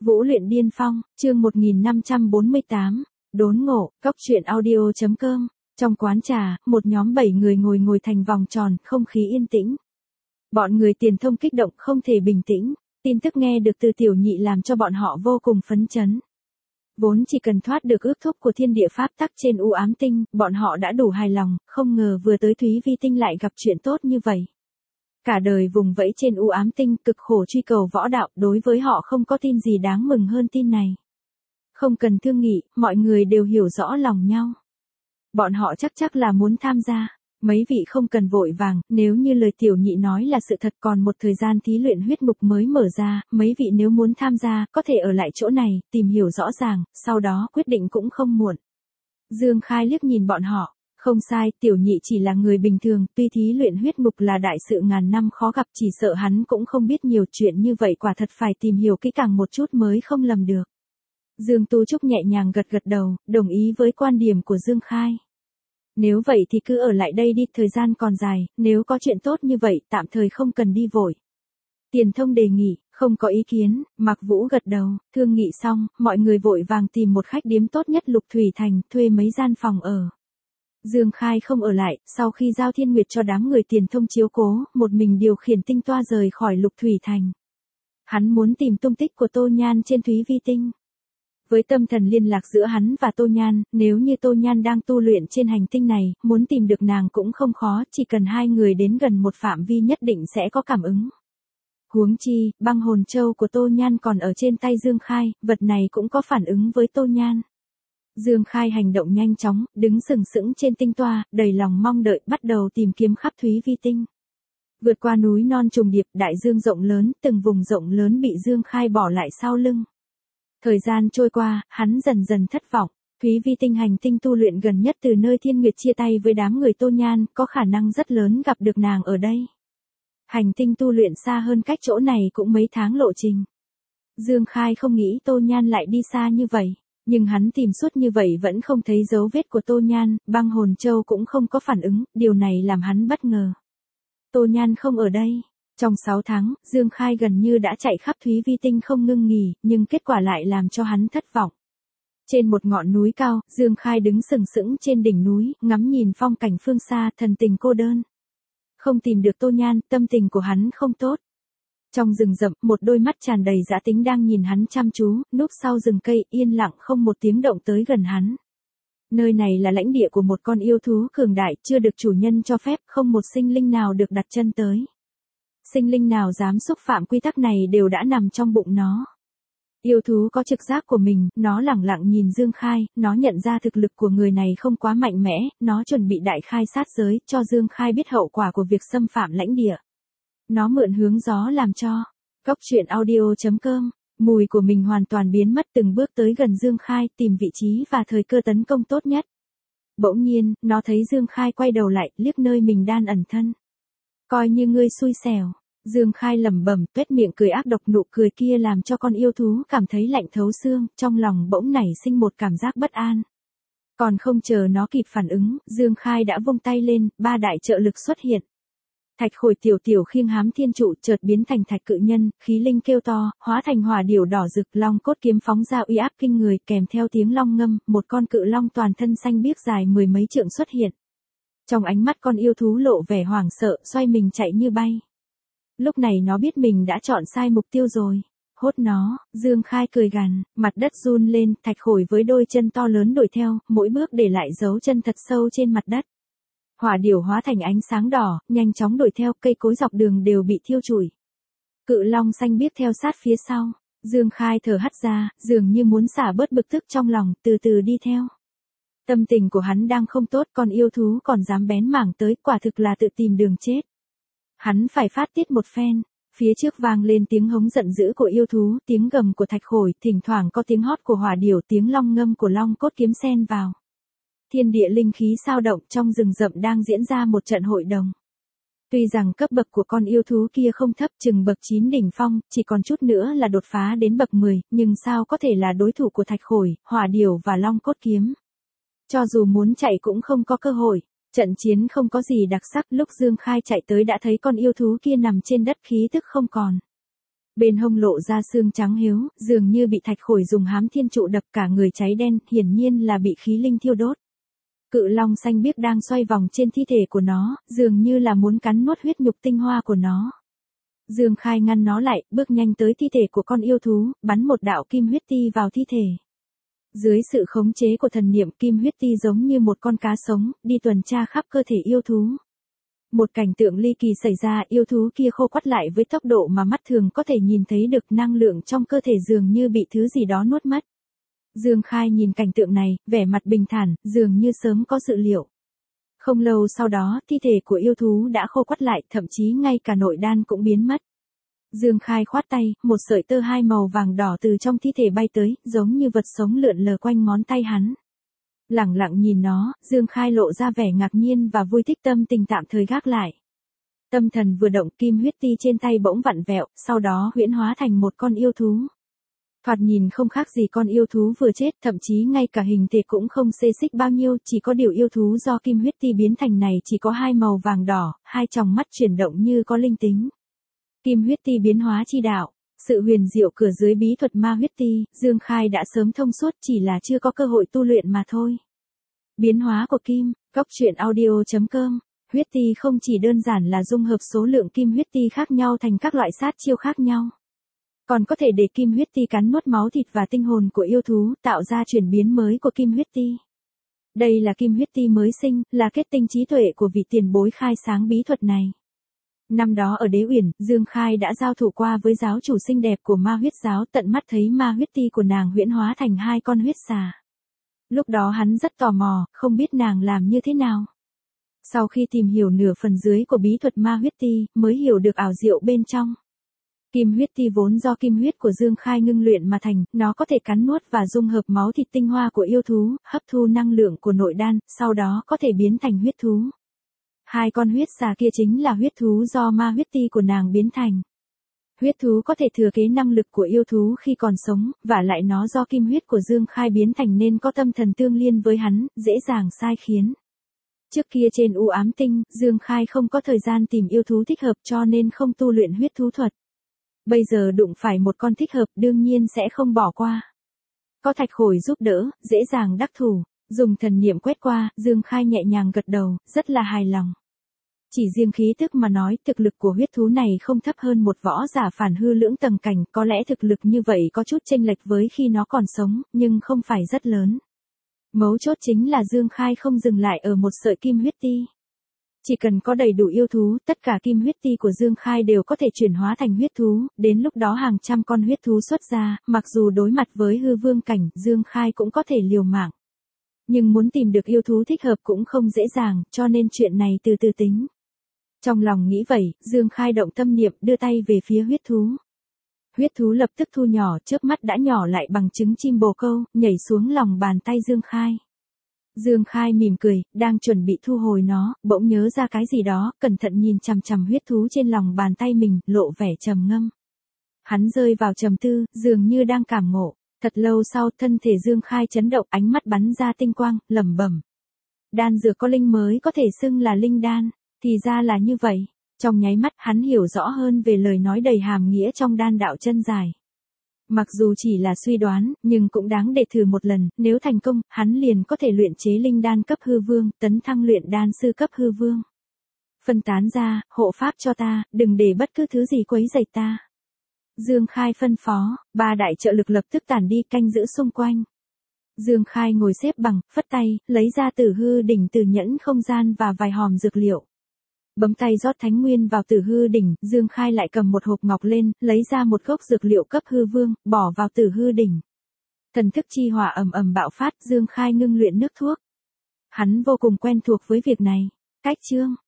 Vũ luyện điên phong, chương 1548, đốn ngộ, cốc truyện audio.com. Trong quán trà, một nhóm 7 người ngồi thành vòng tròn, không khí yên tĩnh. Bọn người Tiền Thông kích động không thể bình tĩnh, tin tức nghe được từ Tiểu Nhị làm cho bọn họ vô cùng phấn chấn. Vốn chỉ cần thoát được ước thúc của thiên địa pháp tắc trên u ám tinh, bọn họ đã đủ hài lòng, không ngờ vừa tới Thúy Vi Tinh lại gặp chuyện tốt như vậy. Cả đời vùng vẫy trên u ám tinh, cực khổ truy cầu võ đạo, đối với họ không có tin gì đáng mừng hơn tin này. Không cần thương nghị, mọi người đều hiểu rõ lòng nhau. Bọn họ chắc là muốn tham gia. Mấy vị không cần vội vàng, nếu như lời Tiểu Nhị nói là sự thật, còn một thời gian thí luyện huyết ngục mới mở ra, mấy vị nếu muốn tham gia, có thể ở lại chỗ này, tìm hiểu rõ ràng, sau đó quyết định cũng không muộn. Dương Khai liếc nhìn bọn họ. Không sai, Tiểu Nhị chỉ là người bình thường, tuy thí luyện huyết ngục là đại sự ngàn năm khó gặp, chỉ sợ hắn cũng không biết nhiều chuyện như vậy, quả thật phải tìm hiểu kỹ càng một chút mới không lầm được. Dương Tu Trúc nhẹ nhàng gật đầu, đồng ý với quan điểm của Dương Khai. Nếu vậy thì cứ ở lại đây đi, thời gian còn dài, nếu có chuyện tốt như vậy, tạm thời không cần đi vội. Tiền Thông đề nghị, không có ý kiến, Mạc Vũ gật đầu, thương nghị xong, mọi người vội vàng tìm một khách điếm tốt nhất Lục Thủy Thành, thuê mấy gian phòng ở. Dương Khai không ở lại, sau khi giao Thiên Nguyệt cho đám người Tiền Thông chiếu cố, một mình điều khiển tinh toa rời khỏi Lục Thủy Thành. Hắn muốn tìm tung tích của Tô Nhan trên Thúy Vi Tinh. Với tâm thần liên lạc giữa hắn và Tô Nhan, nếu như Tô Nhan đang tu luyện trên hành tinh này, muốn tìm được nàng cũng không khó, chỉ cần hai người đến gần một phạm vi nhất định sẽ có cảm ứng. Huống chi, băng hồn châu của Tô Nhan còn ở trên tay Dương Khai, vật này cũng có phản ứng với Tô Nhan. Dương Khai hành động nhanh chóng, đứng sừng sững trên tinh toa, đầy lòng mong đợi, bắt đầu tìm kiếm khắp Thúy Vi Tinh. Vượt qua núi non trùng điệp, đại dương rộng lớn, từng vùng rộng lớn bị Dương Khai bỏ lại sau lưng. Thời gian trôi qua, hắn dần thất vọng. Thúy Vi Tinh hành tinh tu luyện gần nhất từ nơi Thiên Nguyệt chia tay với đám người Tô Nhan, có khả năng rất lớn gặp được nàng ở đây. Hành tinh tu luyện xa hơn cách chỗ này cũng mấy tháng lộ trình. Dương Khai không nghĩ Tô Nhan lại đi xa như vậy. Nhưng hắn tìm suốt như vậy vẫn không thấy dấu vết của Tô Nhan, băng hồn châu cũng không có phản ứng, điều này làm hắn bất ngờ. Tô Nhan không ở đây. Trong 6 tháng, Dương Khai gần như đã chạy khắp Thúy Vi Tinh không ngưng nghỉ, nhưng kết quả lại làm cho hắn thất vọng. Trên một ngọn núi cao, Dương Khai đứng sừng sững trên đỉnh núi, ngắm nhìn phong cảnh phương xa, thần tình cô đơn. Không tìm được Tô Nhan, tâm tình của hắn không tốt. Trong rừng rậm, một đôi mắt tràn đầy dã tính đang nhìn hắn chăm chú, núp sau rừng cây, yên lặng không một tiếng động tới gần hắn. Nơi này là lãnh địa của một con yêu thú cường đại, chưa được chủ nhân cho phép, không một sinh linh nào được đặt chân tới. Sinh linh nào dám xúc phạm quy tắc này đều đã nằm trong bụng nó. Yêu thú có trực giác của mình, nó lẳng lặng nhìn Dương Khai, nó nhận ra thực lực của người này không quá mạnh mẽ, nó chuẩn bị đại khai sát giới, cho Dương Khai biết hậu quả của việc xâm phạm lãnh địa. Nó mượn hướng gió làm cho. Cốc truyện audio.com, mùi của mình hoàn toàn biến mất, từng bước tới gần Dương Khai, tìm vị trí và thời cơ tấn công tốt nhất. Bỗng nhiên, nó thấy Dương Khai quay đầu lại, liếc nơi mình đang ẩn thân. Coi như ngươi xui xẻo. Dương Khai lẩm bẩm, tuét miệng cười ác độc, nụ cười kia làm cho con yêu thú cảm thấy lạnh thấu xương, trong lòng bỗng nảy sinh một cảm giác bất an. Còn không chờ nó kịp phản ứng, Dương Khai đã vung tay lên, 3 đại trợ lực xuất hiện. Thạch Khổi tiểu khiêng hám thiên trụ chợt biến thành thạch cự nhân, khí linh kêu to, hóa thành hỏa điểu đỏ rực, long cốt kiếm phóng ra uy áp kinh người, kèm theo tiếng long ngâm, một con cự long toàn thân xanh biếc dài 10 mấy trượng xuất hiện. Trong ánh mắt con yêu thú lộ vẻ hoảng sợ, xoay mình chạy như bay. Lúc này nó biết mình đã chọn sai mục tiêu rồi. Hốt nó, Dương Khai cười gằn, mặt đất run lên, Thạch Khổi với đôi chân to lớn đuổi theo, mỗi bước để lại dấu chân thật sâu trên mặt đất. Hỏa điểu hóa thành ánh sáng đỏ, nhanh chóng đuổi theo, cây cối dọc đường đều bị thiêu rụi. Cự long xanh biếc theo sát phía sau. Dương Khai thở hắt ra, dường như muốn xả bớt bực tức trong lòng, từ từ đi theo. Tâm tình của hắn đang không tốt, còn yêu thú còn dám bén mảng tới, quả thực là tự tìm đường chết. Hắn phải phát tiết một phen. Phía trước vang lên tiếng hống giận dữ của yêu thú, tiếng gầm của Thạch Khổi, thỉnh thoảng có tiếng hót của hỏa điểu, tiếng long ngâm của long cốt kiếm xen vào. Thiên địa linh khí sao động, trong rừng rậm đang diễn ra một trận hội đồng. Tuy rằng cấp bậc của con yêu thú kia không thấp, chừng bậc 9 đỉnh phong, chỉ còn chút nữa là đột phá đến bậc 10, nhưng sao có thể là đối thủ của Thạch Khổi, hỏa điểu và long cốt kiếm. Cho dù muốn chạy cũng không có cơ hội. Trận chiến không có gì đặc sắc, lúc Dương Khai chạy tới đã thấy con yêu thú kia nằm trên đất, khí tức không còn. Bên hông lộ ra xương trắng hiếu, dường như bị thạch khổi dùng hám thiên trụ đập, cả người cháy đen, hiển nhiên là bị khí linh thiêu đốt. Cự long xanh biếc đang xoay vòng trên thi thể của nó, dường như là muốn cắn nuốt huyết nhục tinh hoa của nó. Dương Khai ngăn nó lại, bước nhanh tới thi thể của con yêu thú, bắn một đạo kim huyết ti vào thi thể. Dưới sự khống chế của thần niệm, kim huyết ti giống như một con cá sống, đi tuần tra khắp cơ thể yêu thú. Một cảnh tượng ly kỳ xảy ra, yêu thú kia khô quắt lại với tốc độ mà mắt thường có thể nhìn thấy được, năng lượng trong cơ thể dường như bị thứ gì đó nuốt mất. Dương Khai nhìn cảnh tượng này, vẻ mặt bình thản, dường như sớm có dự liệu. Không lâu sau đó, thi thể của yêu thú đã khô quắt lại, thậm chí ngay cả nội đan cũng biến mất. Dương Khai khoát tay, một sợi tơ hai màu vàng đỏ từ trong thi thể bay tới, giống như vật sống lượn lờ quanh ngón tay hắn. Lẳng lặng nhìn nó, Dương Khai lộ ra vẻ ngạc nhiên và vui thích, tâm tình tạm thời gác lại. Tâm thần vừa động, kim huyết ti trên tay bỗng vặn vẹo, sau đó huyễn hóa thành một con yêu thú. Thoạt nhìn không khác gì con yêu thú vừa chết, thậm chí ngay cả hình thể cũng không xê xích bao nhiêu, chỉ có điều yêu thú do kim huyết ti biến thành này chỉ có hai màu vàng đỏ, hai tròng mắt chuyển động như có linh tính. Kim huyết ti biến hóa chi đạo, sự huyền diệu cửa dưới bí thuật ma huyết ti, Dương Khai đã sớm thông suốt, chỉ là chưa có cơ hội tu luyện mà thôi. Biến hóa của kim, Góc audio.com, huyết ti không chỉ đơn giản là dung hợp số lượng kim huyết ti khác nhau thành các loại sát chiêu khác nhau. Còn có thể để kim huyết ti cắn nuốt máu thịt và tinh hồn của yêu thú, tạo ra chuyển biến mới của kim huyết ti. Đây là kim huyết ti mới sinh, là kết tinh trí tuệ của vị tiền bối khai sáng bí thuật này. Năm đó ở Đế Uyển, Dương Khai đã giao thủ qua với giáo chủ xinh đẹp của ma huyết giáo, tận mắt thấy ma huyết ti của nàng huyễn hóa thành hai con huyết xà. Lúc đó hắn rất tò mò, không biết nàng làm như thế nào. Sau khi tìm hiểu nửa phần dưới của bí thuật ma huyết ti, mới hiểu được ảo diệu bên trong. Kim huyết ti vốn do kim huyết của Dương Khai ngưng luyện mà thành, nó có thể cắn nuốt và dung hợp máu thịt tinh hoa của yêu thú, hấp thu năng lượng của nội đan, sau đó có thể biến thành huyết thú. Hai con huyết xà kia chính là huyết thú do ma huyết ti của nàng biến thành. Huyết thú có thể thừa kế năng lực của yêu thú khi còn sống, và lại nó do kim huyết của Dương Khai biến thành nên có tâm thần tương liên với hắn, dễ dàng sai khiến. Trước kia trên u ám tinh, Dương Khai không có thời gian tìm yêu thú thích hợp cho nên không tu luyện huyết thú thuật. Bây giờ đụng phải một con thích hợp đương nhiên sẽ không bỏ qua. Có thạch khổi giúp đỡ, dễ dàng đắc thủ, dùng thần niệm quét qua, Dương Khai nhẹ nhàng gật đầu, rất là hài lòng. Chỉ riêng khí tức mà nói, thực lực của huyết thú này không thấp hơn một võ giả phản hư lưỡng tầng cảnh, có lẽ thực lực như vậy có chút chênh lệch với khi nó còn sống, nhưng không phải rất lớn. Mấu chốt chính là Dương Khai không dừng lại ở một sợi kim huyết ti. Chỉ cần có đầy đủ yêu thú, tất cả kim huyết ti của Dương Khai đều có thể chuyển hóa thành huyết thú, đến lúc đó hàng trăm con huyết thú xuất ra, mặc dù đối mặt với hư vương cảnh, Dương Khai cũng có thể liều mạng. Nhưng muốn tìm được yêu thú thích hợp cũng không dễ dàng, cho nên chuyện này từ từ tính. Trong lòng nghĩ vậy, Dương Khai động tâm niệm, đưa tay về phía huyết thú. Huyết thú lập tức thu nhỏ, chớp mắt đã nhỏ lại bằng trứng chim bồ câu, nhảy xuống lòng bàn tay Dương Khai. Dương Khai mỉm cười, đang chuẩn bị thu hồi nó, bỗng nhớ ra cái gì đó, cẩn thận nhìn chằm chằm huyết thú trên lòng bàn tay mình, lộ vẻ trầm ngâm. Hắn rơi vào trầm tư, dường như đang cảm ngộ. Thật lâu sau, thân thể Dương Khai chấn động, ánh mắt bắn ra tinh quang, lẩm bẩm. Đan dược có linh mới có thể xưng là linh đan, thì ra là như vậy. Trong nháy mắt, hắn hiểu rõ hơn về lời nói đầy hàm nghĩa trong đan đạo chân dài. Mặc dù chỉ là suy đoán, nhưng cũng đáng để thử một lần, nếu thành công, hắn liền có thể luyện chế linh đan cấp hư vương, tấn thăng luyện đan sư cấp hư vương. Phân tán ra, hộ pháp cho ta, đừng để bất cứ thứ gì quấy rầy ta. Dương Khai phân phó, ba đại trợ lực lập tức tản đi, canh giữ xung quanh. Dương Khai ngồi xếp bằng, phất tay, lấy ra Tử Hư đỉnh từ nhẫn không gian và vài hòm dược liệu. Bấm tay rót thánh nguyên vào Tử Hư đỉnh, Dương Khai lại cầm một hộp ngọc lên, lấy ra một gốc dược liệu cấp hư vương, bỏ vào Tử Hư đỉnh. Thần thức chi hỏa ầm ầm bạo phát, Dương Khai ngưng luyện nước thuốc. Hắn vô cùng quen thuộc với việc này. Cách chương